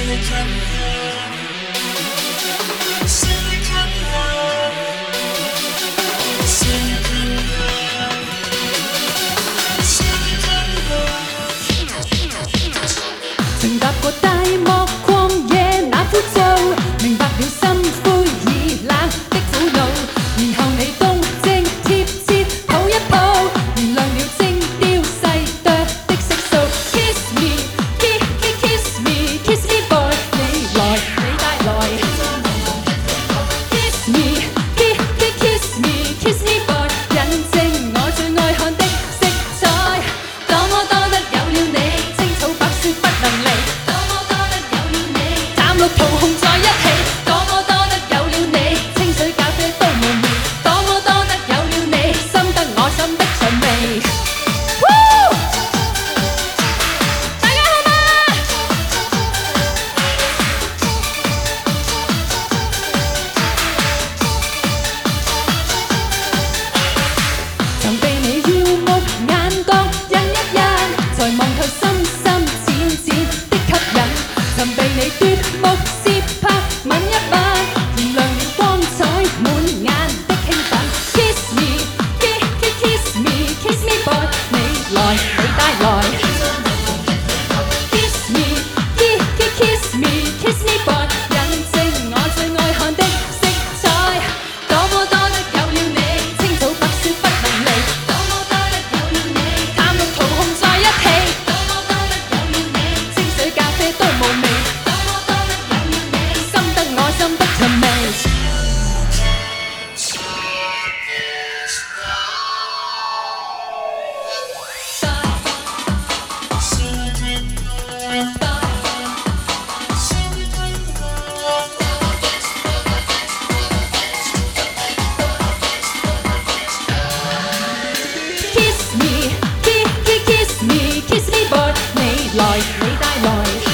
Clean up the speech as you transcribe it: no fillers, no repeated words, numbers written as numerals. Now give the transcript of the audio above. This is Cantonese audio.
曾踏過大漠曠野那枯燥，明白了心灰意冷的苦惱，然後你動靜貼切抱一抱，原諒了精雕細琢的色素。Kiss me, kiss me, kiss me boy， 你來你帶來。Kiss me, kiss me, kiss me boy， 印證我最愛看的色彩，多麼多得有了你，青草白雪不能離。淡綠桃紅在一起，多麼多得有了你，清水咖啡都無味，多麼多得有了你，深得我心的薔薇。大家好嗎？曾被你耀目眼角印一印，才望透深深淺淺的吸引，曾被你奪目攝拍吻一吻，燃亮了光彩滿眼的興奮。Kiss me, kiss me, kiss me boy， 你來你帶來。Kiss me, kiss me, kiss me boy， 印證我最愛看的色彩，多麼多得有了你，青草白雪不能離，多麼多得有了你，淡綠桃紅在一起，多麼多得有了你，清水咖啡都無味，多麼多得有了你，深得我心的薔薇。Kiss me, kiss me, kiss me boy， 你來你帶來。